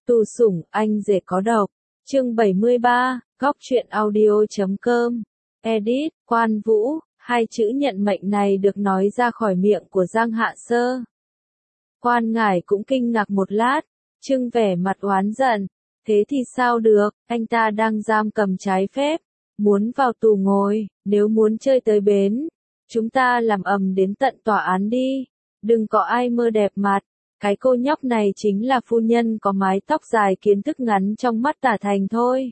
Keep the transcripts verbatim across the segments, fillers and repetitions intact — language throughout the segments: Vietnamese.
Tù sủng, anh rể có độc. Chương bảy mươi ba, góc truyện audio.com. Edit, Quan Vũ, hai chữ nhận mệnh này được nói ra khỏi miệng của Giang Hạ Sơ. Quan Ngải cũng kinh ngạc một lát, trưng vẻ mặt oán giận. Thế thì sao được, anh ta đang giam cầm trái phép, muốn vào tù ngồi, nếu muốn chơi tới bến, chúng ta làm ầm đến tận tòa án đi, đừng có ai mơ đẹp mặt. Cái cô nhóc này chính là phu nhân có mái tóc dài kiến thức ngắn trong mắt Tả Thành thôi.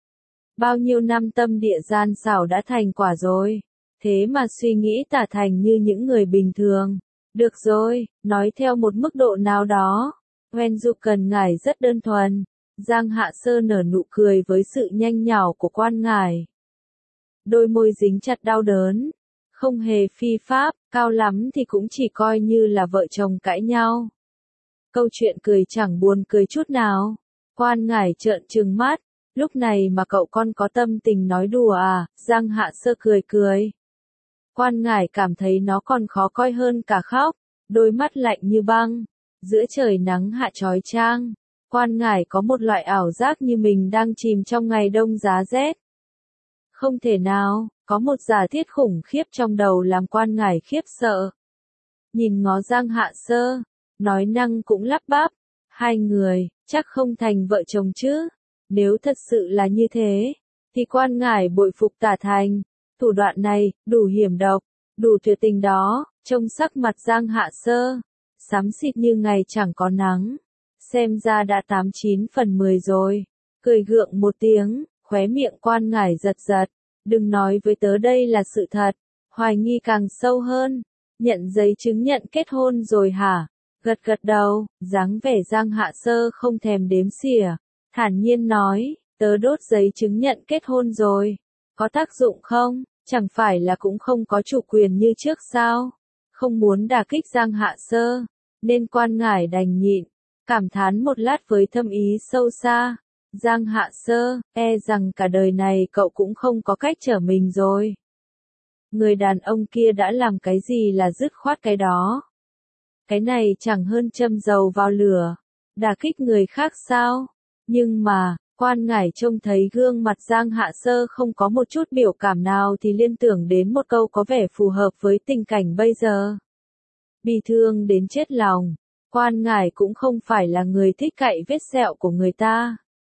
Bao nhiêu năm tâm địa gian xảo đã thành quả rồi, thế mà suy nghĩ Tả Thành như những người bình thường. Được rồi, nói theo một mức độ nào đó, Wen Du Cần Ngải rất đơn thuần. Giang Hạ Sơ nở nụ cười với sự nhanh nhảu của Quan Ngải. Đôi môi dính chặt đau đớn, không hề phi pháp, cao lắm thì cũng chỉ coi như là vợ chồng cãi nhau. Câu chuyện cười chẳng buồn cười chút nào. Quan Ngải trợn trừng mắt, lúc này mà cậu con có tâm tình nói đùa à? Giang Hạ Sơ cười cười. Quan Ngải cảm thấy nó còn khó coi hơn cả khóc, đôi mắt lạnh như băng, giữa trời nắng hạ chói chang. Quan Ngải có một loại ảo giác như mình đang chìm trong ngày đông giá rét. Không thể nào, có một giả thiết khủng khiếp trong đầu làm Quan Ngải khiếp sợ. Nhìn ngó Giang Hạ Sơ, nói năng cũng lắp bắp, hai người, chắc không thành vợ chồng chứ. Nếu thật sự là như thế, thì Quan Ngải bội phục Tả Thành. Thủ đoạn này, đủ hiểm độc, đủ tuyệt tình đó. Trông sắc mặt Giang Hạ Sơ, xám xịt như ngày chẳng có nắng. Xem ra đã tám chín phần mười rồi. Cười gượng một tiếng, khóe miệng Quan Ngải giật giật. Đừng nói với tớ đây là sự thật. Hoài nghi càng sâu hơn. Nhận giấy chứng nhận kết hôn rồi hả? Gật gật đầu, dáng vẻ Giang Hạ Sơ không thèm đếm xỉa. Thản nhiên nói, tớ đốt giấy chứng nhận kết hôn rồi. Có tác dụng không? Chẳng phải là cũng không có chủ quyền như trước sao? Không muốn đả kích Giang Hạ Sơ, nên Quan Ngải đành nhịn. Cảm thán một lát với thâm ý sâu xa. Giang Hạ Sơ, e rằng cả đời này cậu cũng không có cách trở mình rồi. Người đàn ông kia đã làm cái gì là dứt khoát cái đó. Cái này chẳng hơn châm dầu vào lửa, đả kích người khác sao? Nhưng mà, Quan Ngải trông thấy gương mặt Giang Hạ Sơ không có một chút biểu cảm nào thì liên tưởng đến một câu có vẻ phù hợp với tình cảnh bây giờ. Bi thương đến chết lòng. Quan Ngải cũng không phải là người thích cạy vết sẹo của người ta.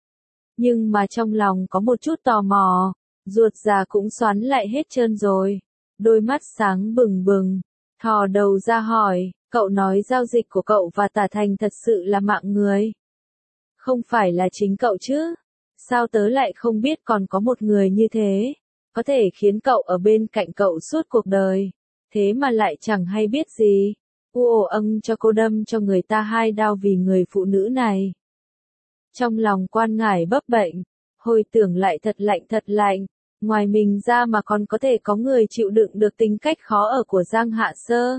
Nhưng mà trong lòng có một chút tò mò, ruột già cũng xoắn lại hết trơn rồi. Đôi mắt sáng bừng bừng, thò đầu ra hỏi, cậu nói giao dịch của cậu và Tả Thành thật sự là mạng người. Không phải là chính cậu chứ? Sao tớ lại không biết còn có một người như thế, có thể khiến cậu ở bên cạnh cậu suốt cuộc đời, thế mà lại chẳng hay biết gì. U ồ âng cho cô đâm cho người ta hai đao vì người phụ nữ này. Trong lòng Quan Ngải bấp bệnh, hồi tưởng lại thật lạnh thật lạnh, ngoài mình ra mà còn có thể có người chịu đựng được tính cách khó ở của Giang Hạ Sơ.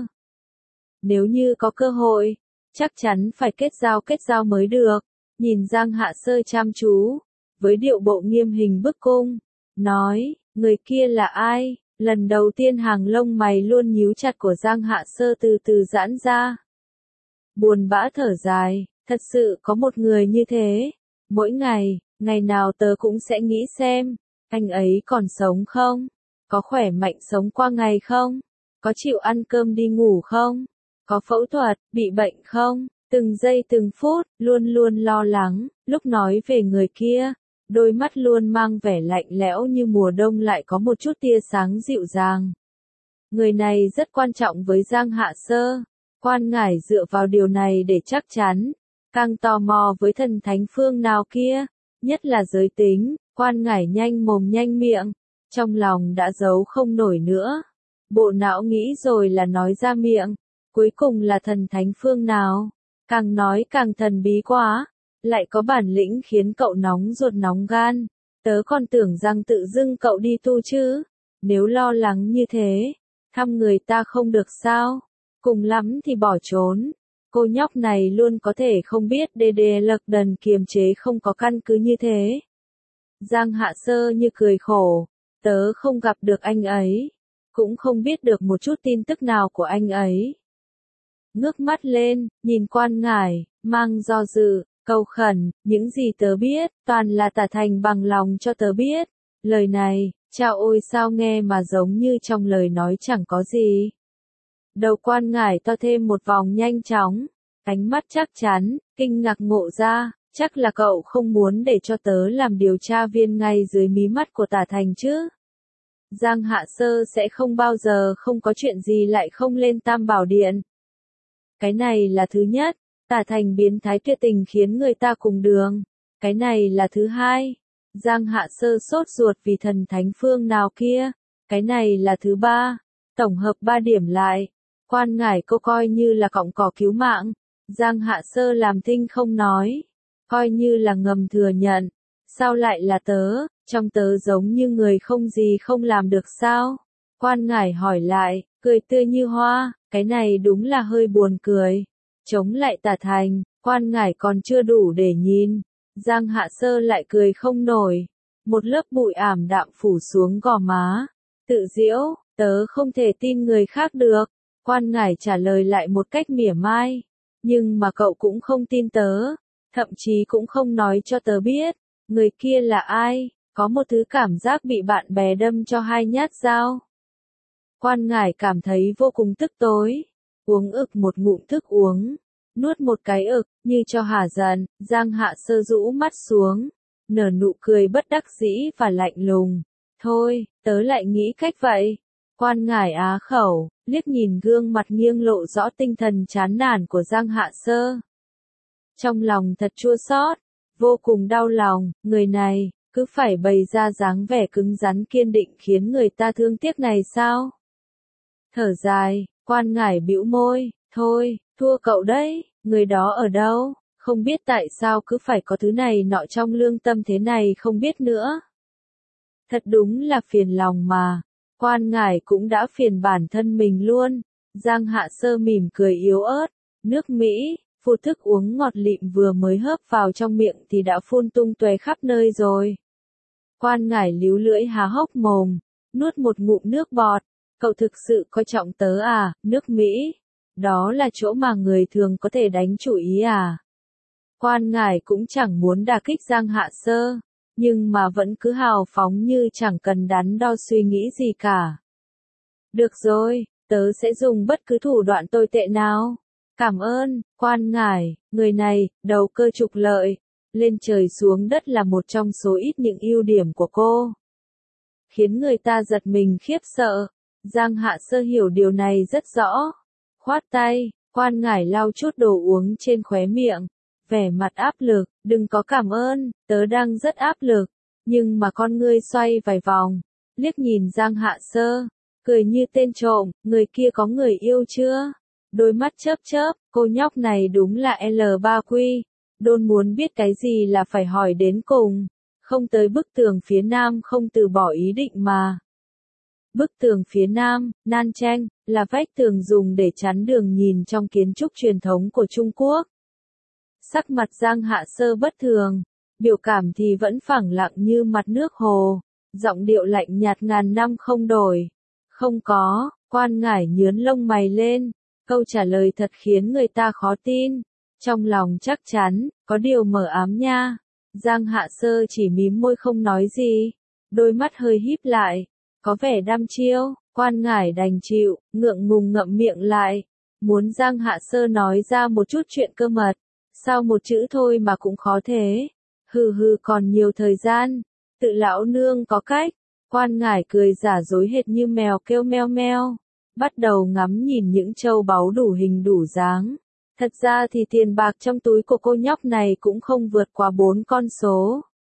Nếu như có cơ hội, chắc chắn phải kết giao kết giao mới được. Nhìn Giang Hạ Sơ chăm chú, với điệu bộ nghiêm hình bức cung, nói, người kia là ai? Lần đầu tiên hàng lông mày luôn nhíu chặt của Giang Hạ Sơ từ từ giãn ra. Buồn bã thở dài, thật sự có một người như thế. Mỗi ngày, ngày nào tớ cũng sẽ nghĩ xem, anh ấy còn sống không? Có khỏe mạnh sống qua ngày không? Có chịu ăn cơm đi ngủ không? Có phẫu thuật, bị bệnh không? Từng giây từng phút, luôn luôn lo lắng. Lúc nói về người kia, đôi mắt luôn mang vẻ lạnh lẽo như mùa đông lại có một chút tia sáng dịu dàng. Người này rất quan trọng với Giang Hạ Sơ. Quan Ngải dựa vào điều này để chắc chắn. Càng tò mò với thần thánh phương nào kia, nhất là giới tính. Quan Ngải nhanh mồm nhanh miệng, trong lòng đã giấu không nổi nữa. Bộ não nghĩ rồi là nói ra miệng. Cuối cùng là thần thánh phương nào? Càng nói càng thần bí quá, lại có bản lĩnh khiến cậu nóng ruột nóng gan. Tớ còn tưởng rằng tự dưng cậu đi tu chứ. Nếu lo lắng như thế, thăm người ta không được sao? Cùng lắm thì bỏ trốn. Cô nhóc này luôn có thể không biết đê đê lật đần kiềm chế không có căn cứ như thế. Giang Hạ Sơ như cười khổ. Tớ không gặp được anh ấy, cũng không biết được một chút tin tức nào của anh ấy. Ngước mắt lên, nhìn Quan Ngải, mang do dự, Cầu khẩn, những gì tớ biết, toàn là tả thành bằng lòng cho tớ biết. Lời này, chao ôi sao nghe mà giống như trong lời nói chẳng có gì. Đầu quan ngải to thêm một vòng nhanh chóng, ánh mắt chắc chắn, kinh ngạc ngộ ra, chắc là cậu không muốn để cho tớ làm điều tra viên ngay dưới mí mắt của tả thành chứ. Giang Hạ Sơ sẽ không bao giờ không có chuyện gì lại không lên Tam Bảo Điện. Cái này là thứ nhất, tả thành biến thái tuyệt tình khiến người ta cùng đường. Cái này là thứ hai, Giang Hạ Sơ sốt ruột vì thần thánh phương nào kia. Cái này là thứ ba, tổng hợp ba điểm lại, quan ngải cô coi như là cọng cỏ cứu mạng. Giang Hạ Sơ làm thinh không nói, coi như là ngầm thừa nhận. Sao lại là tớ, trong tớ giống như người không gì không làm được sao? Quan ngải hỏi lại, cười tươi như hoa, cái này đúng là hơi buồn cười. Chống lại tả thành, quan ngải còn chưa đủ để nhìn. Giang Hạ Sơ lại cười không nổi. Một lớp bụi ảm đạm phủ xuống gò má. Tự giễu, tớ không thể tin người khác được. Quan ngải trả lời lại một cách mỉa mai. Nhưng mà cậu cũng không tin tớ. Thậm chí cũng không nói cho tớ biết. Người kia là ai? Có một thứ cảm giác bị bạn bè đâm cho hai nhát dao. Quan ngải cảm thấy vô cùng tức tối. Uống ực một ngụm thức uống. Nuốt một cái ực, như cho hả giận. Giang Hạ Sơ rũ mắt xuống. Nở nụ cười bất đắc dĩ và lạnh lùng. Thôi, tớ lại nghĩ cách vậy. Quan ngải á khẩu, liếc nhìn gương mặt nghiêng lộ rõ tinh thần chán nản của Giang Hạ Sơ. Trong lòng thật chua xót, vô cùng đau lòng, người này, cứ phải bày ra dáng vẻ cứng rắn kiên định khiến người ta thương tiếc này sao? Thở dài, quan ngải bĩu môi, thôi, thua cậu đấy, người đó ở đâu, không biết tại sao cứ phải có thứ này nọ trong lương tâm thế này không biết nữa. Thật đúng là phiền lòng mà, quan ngải cũng đã phiền bản thân mình luôn. Giang Hạ Sơ mỉm cười yếu ớt, nước Mỹ, phụ thức uống ngọt lịm vừa mới hớp vào trong miệng thì đã phun tung tóe khắp nơi rồi. Quan ngải líu lưỡi há hốc mồm, nuốt một ngụm nước bọt, cậu thực sự coi trọng tớ à, nước Mỹ, đó là chỗ mà người thường có thể đánh chủ ý à. Quan ngải cũng chẳng muốn đả kích Giang Hạ Sơ, nhưng mà vẫn cứ hào phóng như chẳng cần đắn đo suy nghĩ gì cả. Được rồi, tớ sẽ dùng bất cứ thủ đoạn tồi tệ nào. Cảm ơn, quan ngải, người này, đầu cơ trục lợi, lên trời xuống đất là một trong số ít những ưu điểm của cô. Khiến người ta giật mình khiếp sợ, Giang Hạ Sơ hiểu điều này rất rõ. Khoát tay, quan ngải lau chút đồ uống trên khóe miệng, vẻ mặt áp lực, đừng có cảm ơn, tớ đang rất áp lực, nhưng mà con ngươi xoay vài vòng, liếc nhìn Giang Hạ Sơ, cười như tên trộm, người kia có người yêu chưa? Đôi mắt chớp chớp, cô nhóc này đúng là L ba Q, đôn muốn biết cái gì là phải hỏi đến cùng, không tới bức tường phía nam không từ bỏ ý định mà. Bức tường phía nam, nan tranh, là vách tường dùng để chắn đường nhìn trong kiến trúc truyền thống của Trung Quốc. Sắc mặt Giang Hạ Sơ bất thường, biểu cảm thì vẫn phẳng lặng như mặt nước hồ, giọng điệu lạnh nhạt ngàn năm không đổi. Không có, quan ngải nhướn lông mày lên, câu trả lời thật khiến người ta khó tin, trong lòng chắc chắn, có điều mờ ám nha. Giang Hạ Sơ chỉ mím môi không nói gì, đôi mắt hơi híp lại, có vẻ đăm chiêu, quan ngải đành chịu, ngượng ngùng ngậm miệng lại, muốn Giang Hạ Sơ nói ra một chút chuyện cơ mật, sao một chữ thôi mà cũng khó thế, hừ hừ còn nhiều thời gian, tự lão nương có cách, quan ngải cười giả dối hệt như mèo kêu meo meo, bắt đầu ngắm nhìn những châu báu đủ hình đủ dáng. Thật ra thì tiền bạc trong túi của cô nhóc này cũng không vượt qua bốn con số.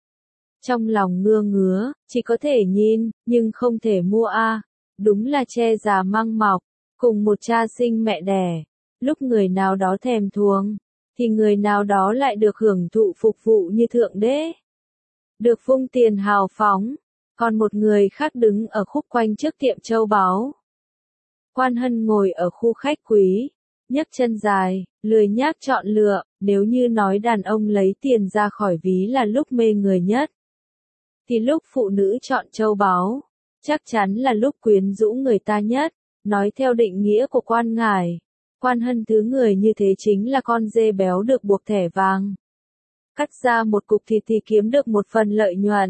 Trong lòng ngưa ngứa, chỉ có thể nhìn, nhưng không thể mua a. À. Đúng là che già măng mọc, cùng một cha sinh mẹ đẻ. Lúc người nào đó thèm thuồng, thì người nào đó lại được hưởng thụ phục vụ như thượng đế. Được vung tiền hào phóng, còn một người khác đứng ở khúc quanh trước tiệm châu báu. Quan Hân ngồi ở khu khách quý, nhấc chân dài, lười nhác chọn lựa, nếu như nói đàn ông lấy tiền ra khỏi ví là lúc mê người nhất, thì lúc phụ nữ chọn châu báu, chắc chắn là lúc quyến rũ người ta nhất. Nói theo định nghĩa của quan ngải, Quan Hân thứ người như thế chính là con dê béo được buộc thẻ vàng. Cắt ra một cục thịt thì kiếm được một phần lợi nhuận.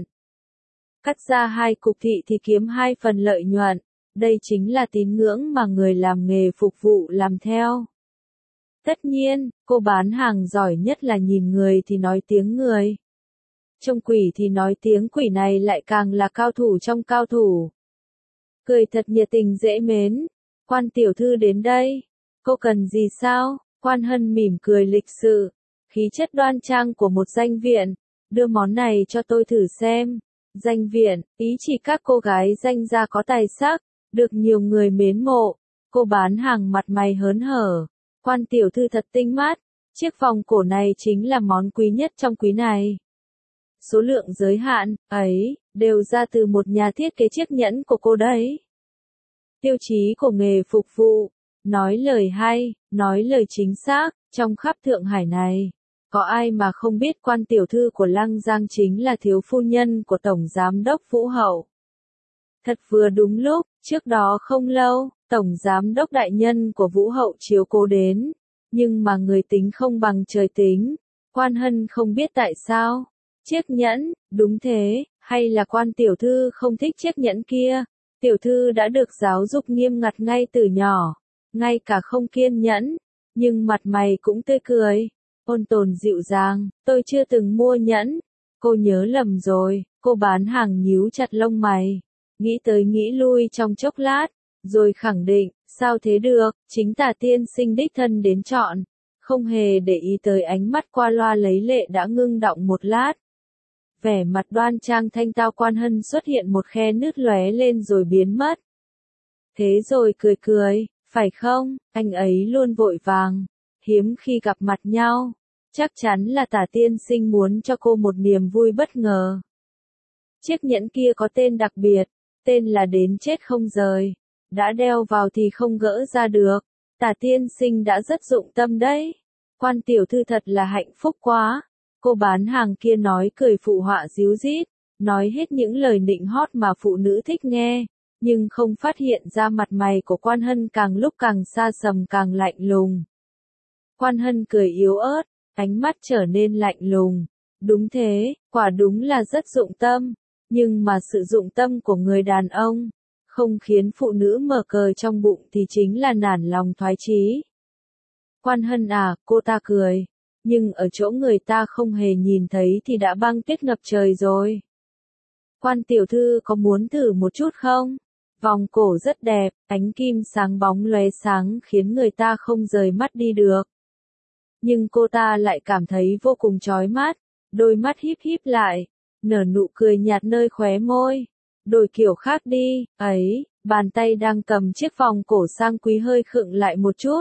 Cắt ra hai cục thịt thì kiếm hai phần lợi nhuận. Đây chính là tín ngưỡng mà người làm nghề phục vụ làm theo. Tất nhiên, cô bán hàng giỏi nhất là nhìn người thì nói tiếng người. Trông quỷ thì nói tiếng quỷ, này lại càng là cao thủ trong cao thủ. Cười thật nhiệt tình dễ mến. Quan tiểu thư đến đây. Cô cần gì sao? Quan Hân mỉm cười lịch sự. Khí chất đoan trang của một danh viện. Đưa món này cho tôi thử xem. Danh viện, ý chỉ các cô gái danh gia có tài sắc, được nhiều người mến mộ. Cô bán hàng mặt mày hớn hở. Quan tiểu thư thật tinh mắt. Chiếc vòng cổ này chính là món quý nhất trong quý này. Số lượng giới hạn, ấy, đều ra từ một nhà thiết kế chiếc nhẫn của cô đấy. Tiêu chí của nghề phục vụ. Nói lời hay, nói lời chính xác, trong khắp Thượng Hải này. Có ai mà không biết quan tiểu thư của Lăng Giang chính là thiếu phu nhân của Tổng Giám đốc Vũ Hậu. Thật vừa đúng lúc, trước đó không lâu, Tổng Giám đốc đại nhân của Vũ Hậu chiếu cố đến. Nhưng mà người tính không bằng trời tính. Quan Hân không biết tại sao. Chiếc nhẫn, đúng thế, hay là quan tiểu thư không thích chiếc nhẫn kia. Tiểu thư đã được giáo dục nghiêm ngặt ngay từ nhỏ. Ngay cả không kiên nhẫn. Nhưng mặt mày cũng tươi cười. Ôn tồn dịu dàng, tôi chưa từng mua nhẫn. Cô nhớ lầm rồi, cô bán hàng nhíu chặt lông mày. Nghĩ tới nghĩ lui trong chốc lát, rồi khẳng định, sao thế được, chính Tả tiên sinh đích thân đến chọn. Không hề để ý tới ánh mắt qua loa lấy lệ đã ngưng đọng một lát. Vẻ mặt đoan trang thanh tao Quan Hân xuất hiện một khe nứt lóe lên rồi biến mất. Thế rồi cười cười, phải không, anh ấy luôn vội vàng. Hiếm khi gặp mặt nhau, chắc chắn là Tả tiên sinh muốn cho cô một niềm vui bất ngờ. Chiếc nhẫn kia có tên đặc biệt, tên là đến chết không rời, đã đeo vào thì không gỡ ra được. Tả tiên sinh đã rất dụng tâm đấy. Quan tiểu thư thật là hạnh phúc quá. Cô bán hàng kia nói cười phụ họa díu dít, nói hết những lời nịnh hót mà phụ nữ thích nghe, nhưng không phát hiện ra mặt mày của Quan Hân càng lúc càng xa sầm càng lạnh lùng. Quan Hân cười yếu ớt, ánh mắt trở nên lạnh lùng. Đúng thế, quả đúng là rất dụng tâm, nhưng mà sự dụng tâm của người đàn ông không khiến phụ nữ mở cờ trong bụng thì chính là nản lòng thoái chí. Quan Hân à, cô ta cười, nhưng ở chỗ người ta không hề nhìn thấy thì đã băng tuyết ngập trời rồi. Quan tiểu thư có muốn thử một chút không? Vòng cổ rất đẹp, ánh kim sáng bóng lóe sáng khiến người ta không rời mắt đi được. Nhưng cô ta lại cảm thấy vô cùng chói mắt, đôi mắt híp híp lại, nở nụ cười nhạt nơi khóe môi. Đổi kiểu khác đi, ấy, bàn tay đang cầm chiếc vòng cổ sang quý hơi khựng lại một chút.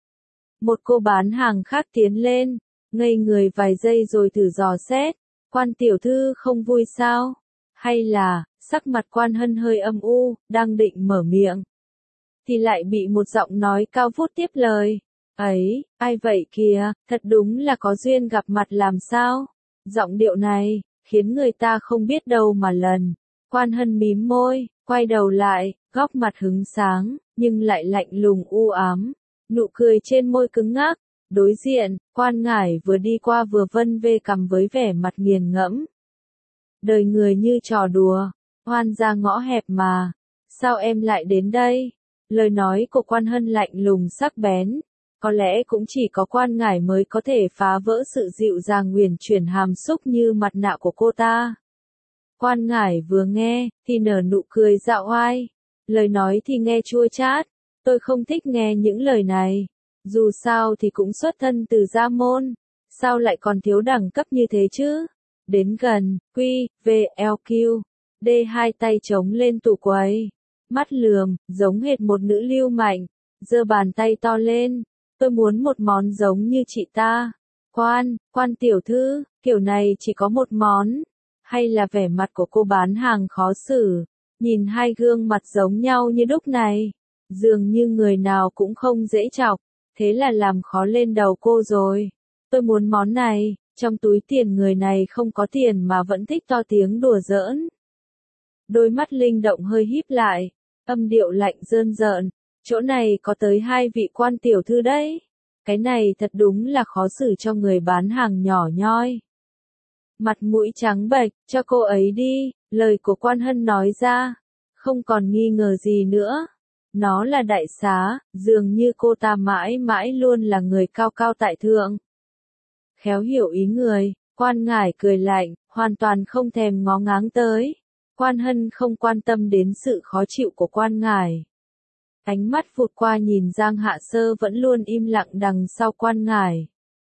Một cô bán hàng khác tiến lên, ngây người vài giây rồi thử dò xét. Quan tiểu thư không vui sao? Hay là, sắc mặt Quan Hân hơi âm u, đang định mở miệng. Thì lại bị một giọng nói cao vút tiếp lời. Ấy, ai vậy kìa, thật đúng là có duyên gặp mặt làm sao? Giọng điệu này, khiến người ta không biết đâu mà lần. Quan Hân mím môi, quay đầu lại, góc mặt hứng sáng, nhưng lại lạnh lùng u ám. Nụ cười trên môi cứng ngắc. Đối diện, Quan Ngải vừa đi qua vừa vân vê cằm với vẻ mặt nghiền ngẫm. Đời người như trò đùa, oan ra ngõ hẹp mà. Sao em lại đến đây? Lời nói của Quan Hân lạnh lùng sắc bén. Có lẽ cũng chỉ có Quan Ngải mới có thể phá vỡ sự dịu dàng uyển chuyển hàm xúc như mặt nạ của cô ta. Quan Ngải vừa nghe, thì nở nụ cười dạo oai. Lời nói thì nghe chua chát. Tôi không thích nghe những lời này. Dù sao thì cũng xuất thân từ gia môn. Sao lại còn thiếu đẳng cấp như thế chứ? Đến gần, Q, V, L, Q. D hai tay chống lên tủ quầy. Mắt lườm, giống hệt một nữ lưu manh. Giơ bàn tay to lên. Tôi muốn một món giống như chị ta. Quan, quan tiểu thư, kiểu này chỉ có một món. Hay là vẻ mặt của cô bán hàng khó xử. Nhìn hai gương mặt giống nhau như đúc này. Dường như người nào cũng không dễ chọc. Thế là làm khó lên đầu cô rồi. Tôi muốn món này, trong túi tiền người này không có tiền mà vẫn thích to tiếng đùa giỡn. Đôi mắt linh động hơi híp lại, âm điệu lạnh rơn rợn, chỗ này có tới hai vị quan tiểu thư đấy. Cái này thật đúng là khó xử cho người bán hàng nhỏ nhoi. Mặt mũi trắng bệch, cho cô ấy đi, lời của Quan Hân nói ra. Không còn nghi ngờ gì nữa. Nó là đại xá, dường như cô ta mãi mãi luôn là người cao cao tại thượng. Khéo hiểu ý người, Quan Ngải cười lạnh, hoàn toàn không thèm ngó ngáng tới. Quan Hân không quan tâm đến sự khó chịu của Quan Ngải. Ánh mắt vụt qua nhìn Giang Hạ Sơ vẫn luôn im lặng đằng sau Quan Ngải.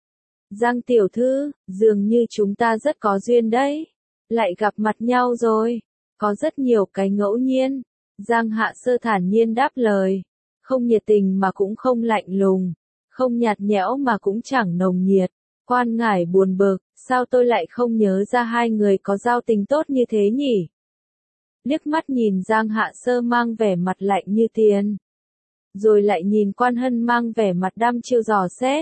Giang tiểu thư, dường như chúng ta rất có duyên đấy. Lại gặp mặt nhau rồi. Có rất nhiều cái ngẫu nhiên. Giang Hạ Sơ thản nhiên đáp lời. Không nhiệt tình mà cũng không lạnh lùng. Không nhạt nhẽo mà cũng chẳng nồng nhiệt. Quan Ngải buồn bực, sao tôi lại không nhớ ra hai người có giao tình tốt như thế nhỉ? Liếc mắt nhìn Giang Hạ Sơ mang vẻ mặt lạnh như tiền. Rồi lại nhìn Quan Hân mang vẻ mặt đăm chiêu dò xét.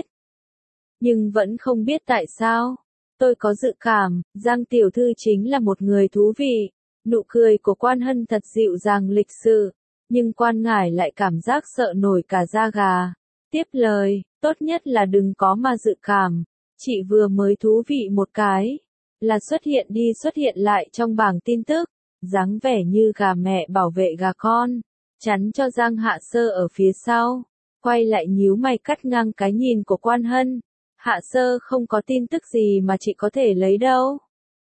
Nhưng vẫn không biết tại sao. Tôi có dự cảm, Giang tiểu thư chính là một người thú vị. Nụ cười của Quan Hân thật dịu dàng lịch sự. Nhưng Quan Ngải lại cảm giác sợ nổi cả da gà. Tiếp lời, tốt nhất là đừng có mà dự cảm. Chị vừa mới thú vị một cái. Là xuất hiện đi xuất hiện lại trong bảng tin tức. Dáng vẻ như gà mẹ bảo vệ gà con. Chắn cho Giang Hạ Sơ ở phía sau. Quay lại nhíu mày cắt ngang cái nhìn của Quan Hân. Hạ Sơ không có tin tức gì mà chị có thể lấy đâu.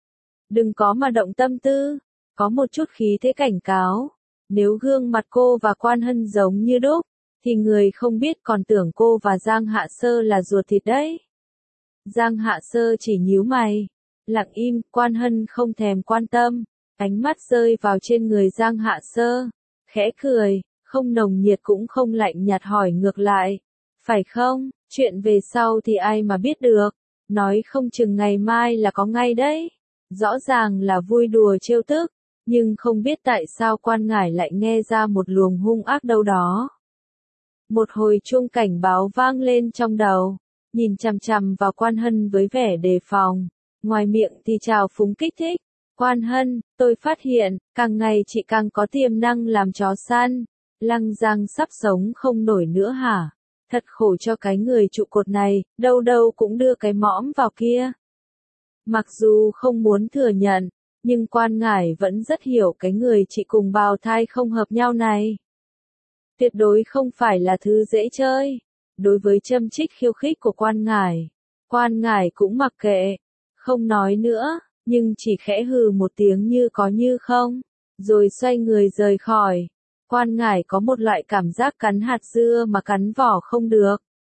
Đừng có mà động tâm tư. Có một chút khí thế cảnh cáo. Nếu gương mặt cô và Quan Hân giống như đúc, thì người không biết còn tưởng cô và Giang Hạ Sơ là ruột thịt đấy. Giang Hạ Sơ chỉ nhíu mày. Lặng im, Quan Hân không thèm quan tâm. Ánh mắt rơi vào trên người Giang Hạ Sơ. Khẽ cười, không nồng nhiệt cũng không lạnh nhạt hỏi ngược lại. Phải không, chuyện về sau thì ai mà biết được. Nói không chừng ngày mai là có ngay đấy. Rõ ràng là vui đùa trêu tức. Nhưng không biết tại sao Quan Ngải lại nghe ra một luồng hung ác đâu đó. Một hồi chuông cảnh báo vang lên trong đầu. Nhìn chằm chằm vào Quan Hân với vẻ đề phòng. Ngoài miệng thì trào phúng kích thích. Quan Hân, tôi phát hiện, càng ngày chị càng có tiềm năng làm chó săn. Lăng Giang sắp sống không nổi nữa hả? Thật khổ cho cái người trụ cột này, đâu đâu cũng đưa cái mõm vào kia. Mặc dù không muốn thừa nhận, nhưng Quan Ngải vẫn rất hiểu cái người chị cùng bào thai không hợp nhau này. Tuyệt đối không phải là thứ dễ chơi. Đối với châm chích khiêu khích của Quan Ngải, Quan Ngải cũng mặc kệ, không nói nữa. Nhưng chỉ khẽ hừ một tiếng như có như không, rồi xoay người rời khỏi. Quan Ngải có một loại cảm giác cắn hạt dưa mà cắn vỏ không được.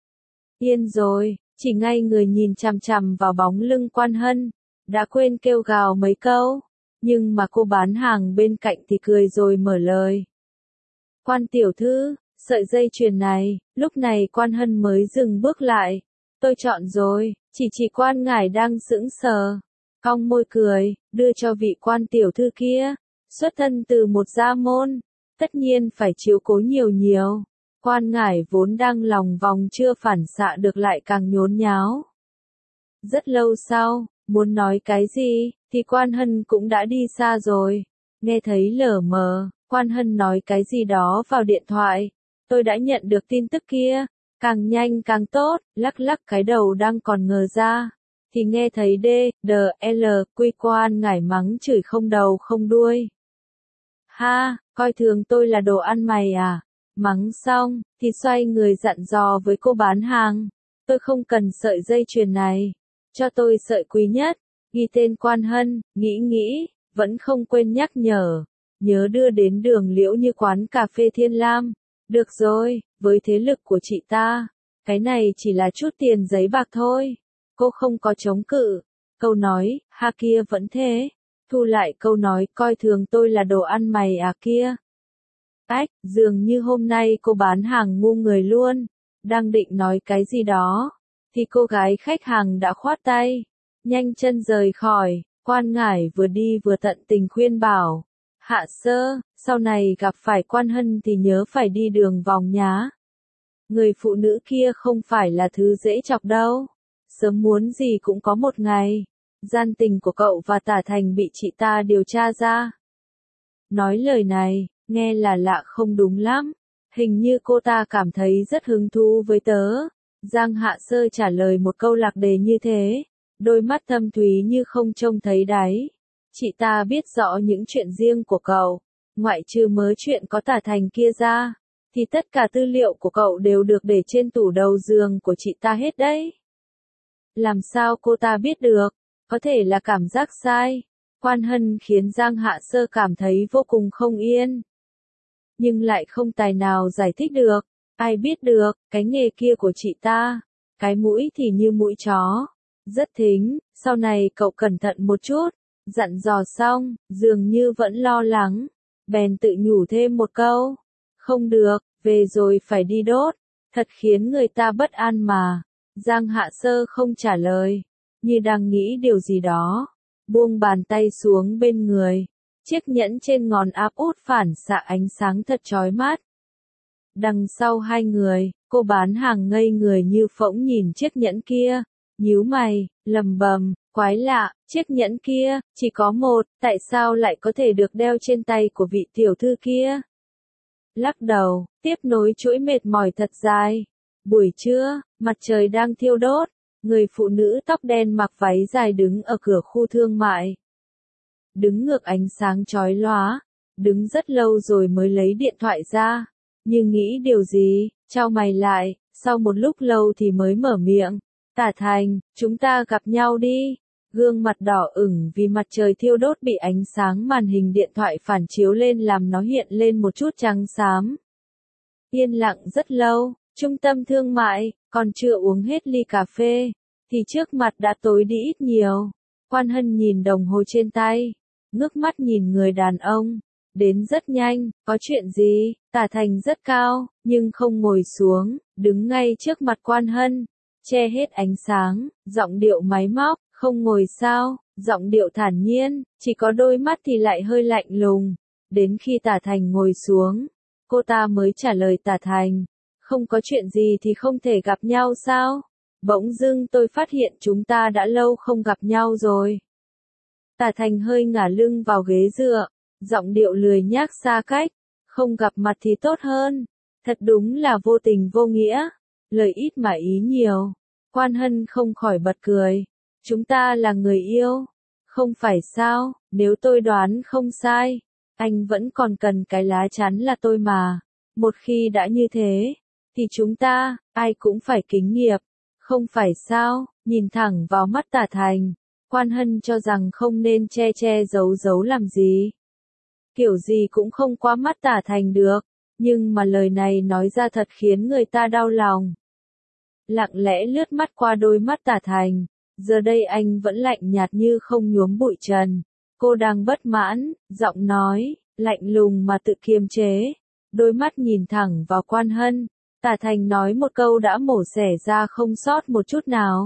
Yên rồi, chỉ ngay người nhìn chằm chằm vào bóng lưng Quan Hân, đã quên kêu gào mấy câu, nhưng mà cô bán hàng bên cạnh thì cười rồi mở lời. Quan tiểu thư, sợi dây chuyền này, lúc này Quan Hân mới dừng bước lại. Tôi chọn rồi, chỉ chỉ Quan Ngải đang sững sờ. Cong môi cười, đưa cho vị quan tiểu thư kia, xuất thân từ một gia môn, tất nhiên phải chiếu cố nhiều nhiều. Quan Ngải vốn đang lòng vòng chưa phản xạ được lại càng nhốn nháo. Rất lâu sau, muốn nói cái gì, thì Quan Hân cũng đã đi xa rồi. Nghe thấy lờ mờ, Quan Hân nói cái gì đó vào điện thoại. Tôi đã nhận được tin tức kia, càng nhanh càng tốt, lắc lắc cái đầu đang còn ngờ ra. Thì nghe thấy D, D, L, Quy Quan Ngải mắng chửi không đầu không đuôi. Ha, coi thường tôi là đồ ăn mày à? Mắng xong, thì xoay người dặn dò với cô bán hàng. Tôi không cần sợi dây chuyền này. Cho tôi sợi quý nhất. Ghi tên Quan Hân, nghĩ nghĩ, vẫn không quên nhắc nhở. Nhớ đưa đến đường Liễu Như quán cà phê Thiên Lam. Được rồi, với thế lực của chị ta, cái này chỉ là chút tiền giấy bạc thôi. Cô không có chống cự. Câu nói, ha kia vẫn thế. Thu lại câu nói coi thường tôi là đồ ăn mày à kia. Ách, dường như hôm nay cô bán hàng ngu người luôn. Đang định nói cái gì đó. Thì cô gái khách hàng đã khoát tay. Nhanh chân rời khỏi. Quan Ngải vừa đi vừa tận tình khuyên bảo. Hạ Sơ, sau này gặp phải Quan Hân thì nhớ phải đi đường vòng nhá. Người phụ nữ kia không phải là thứ dễ chọc đâu. Sớm muốn gì cũng có một ngày. Gian tình của cậu và Tả Thành bị chị ta điều tra ra. Nói lời này, nghe là lạ không đúng lắm. Hình như cô ta cảm thấy rất hứng thú với tớ. Giang Hạ Sơ trả lời một câu lạc đề như thế. đôi mắt thâm thúy như không trông thấy đáy. Chị ta biết rõ những chuyện riêng của cậu, ngoại trừ mớ chuyện có Tả Thành kia ra, thì tất cả tư liệu của cậu đều được để trên tủ đầu giường của chị ta hết đấy. Làm sao cô ta biết được? Có thể là cảm giác sai. Quan Hân khiến Giang Hạ Sơ cảm thấy vô cùng không yên. Nhưng lại không tài nào giải thích được. Ai biết được, cái nghề kia của chị ta, cái mũi thì như mũi chó. Rất thính, sau này cậu cẩn thận một chút. Dặn dò xong, dường như vẫn lo lắng. Bèn tự nhủ thêm một câu. Không được, về rồi phải đi đốt. Thật khiến người ta bất an mà. Giang Hạ Sơ không trả lời, như đang nghĩ điều gì đó. Buông bàn tay xuống bên người. Chiếc nhẫn trên ngón áp út phản xạ ánh sáng thật chói mắt. Đằng sau hai người, cô bán hàng ngây người như phỗng nhìn chiếc nhẫn kia. Nhíu mày, lầm bầm, quái lạ, chiếc nhẫn kia, chỉ có một, tại sao lại có thể được đeo trên tay của vị tiểu thư kia? Lắc đầu, tiếp nối chuỗi mệt mỏi thật dài. Buổi trưa, mặt trời đang thiêu đốt, người phụ nữ tóc đen mặc váy dài đứng ở cửa khu thương mại. Đứng ngược ánh sáng chói lóa, đứng rất lâu rồi mới lấy điện thoại ra, như nghĩ điều gì, chau mày lại, sau một lúc lâu thì mới mở miệng. Tả Thành, chúng ta gặp nhau đi. Gương mặt đỏ ửng vì mặt trời thiêu đốt bị ánh sáng màn hình điện thoại phản chiếu lên làm nó hiện lên một chút trắng xám. Yên lặng rất lâu, trung tâm thương mại, còn chưa uống hết ly cà phê, thì trước mặt đã tối đi ít nhiều. Quan Hân nhìn đồng hồ trên tay, ngước mắt nhìn người đàn ông. Đến rất nhanh, có chuyện gì? Tả Thành rất cao, nhưng không ngồi xuống, đứng ngay trước mặt Quan Hân. Che hết ánh sáng, giọng điệu máy móc, không ngồi sao, giọng điệu thản nhiên, chỉ có đôi mắt thì lại hơi lạnh lùng. Đến khi Tả Thành ngồi xuống, cô ta mới trả lời Tả Thành, không có chuyện gì thì không thể gặp nhau sao? Bỗng dưng tôi phát hiện chúng ta đã lâu không gặp nhau rồi. Tả Thành hơi ngả lưng vào ghế dựa, giọng điệu lười nhác xa cách, không gặp mặt thì tốt hơn. Thật đúng là vô tình vô nghĩa. Lời ít mà ý nhiều. Quan Hân không khỏi bật cười. Chúng ta là người yêu. Không phải sao, nếu tôi đoán không sai, anh vẫn còn cần cái lá chắn là tôi mà. Một khi đã như thế, thì chúng ta, ai cũng phải kính nghiệp. Không phải sao, nhìn thẳng vào mắt Tả Thành. Quan Hân cho rằng không nên che che giấu giấu làm gì. Kiểu gì cũng không qua mắt Tả Thành được. Nhưng mà lời này nói ra thật khiến người ta đau lòng. Lặng lẽ lướt mắt qua đôi mắt Tả Thành, giờ đây anh vẫn lạnh nhạt như không nhuốm bụi trần. Cô đang bất mãn, giọng nói, lạnh lùng mà tự kiềm chế. Đôi mắt nhìn thẳng vào Quan Hân, Tả Thành nói một câu đã mổ xẻ ra không sót một chút nào.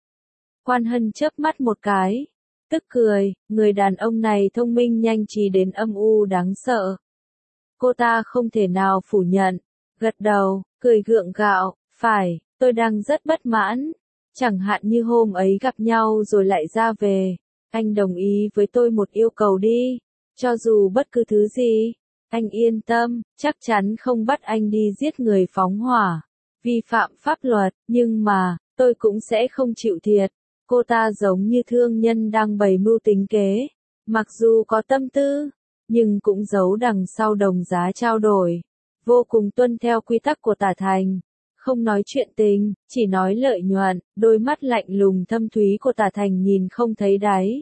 Quan Hân chớp mắt một cái, tức cười, người đàn ông này thông minh nhanh trí đến âm u đáng sợ. Cô ta không thể nào phủ nhận, gật đầu, cười gượng gạo, phải, tôi đang rất bất mãn. Chẳng hạn như hôm ấy gặp nhau rồi lại ra về, anh đồng ý với tôi một yêu cầu đi, cho dù bất cứ thứ gì, anh yên tâm, chắc chắn không bắt anh đi giết người phóng hỏa, vi phạm pháp luật, nhưng mà, tôi cũng sẽ không chịu thiệt. Cô ta giống như thương nhân đang bày mưu tính kế, mặc dù có tâm tư, nhưng cũng giấu đằng sau đồng giá trao đổi, vô cùng tuân theo quy tắc của Tả Thành, không nói chuyện tình, chỉ nói lợi nhuận. Đôi mắt lạnh lùng thâm thúy của Tả Thành nhìn không thấy đáy.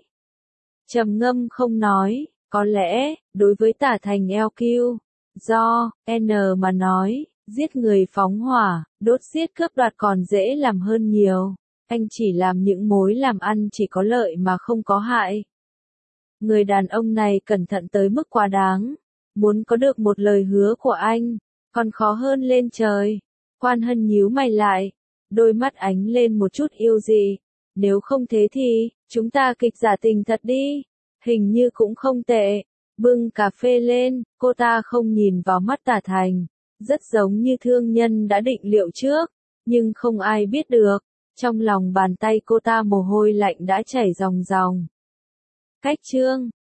Trầm ngâm không nói, có lẽ, đối với Tả Thành e quy, do, N mà nói, giết người phóng hỏa, đốt giết cướp đoạt còn dễ làm hơn nhiều. Anh chỉ làm những mối làm ăn chỉ có lợi mà không có hại. Người đàn ông này cẩn thận tới mức quá đáng. Muốn có được một lời hứa của anh, còn khó hơn lên trời. Quan Hân nhíu mày lại, đôi mắt ánh lên một chút yêu dị. Nếu không thế thì, chúng ta kịch giả tình thật đi. Hình như cũng không tệ. Bưng cà phê lên, cô ta không nhìn vào mắt Tả Thành. Rất giống như thương nhân đã định liệu trước, nhưng không ai biết được. Trong lòng bàn tay cô ta mồ hôi lạnh đã chảy ròng ròng. Cách chương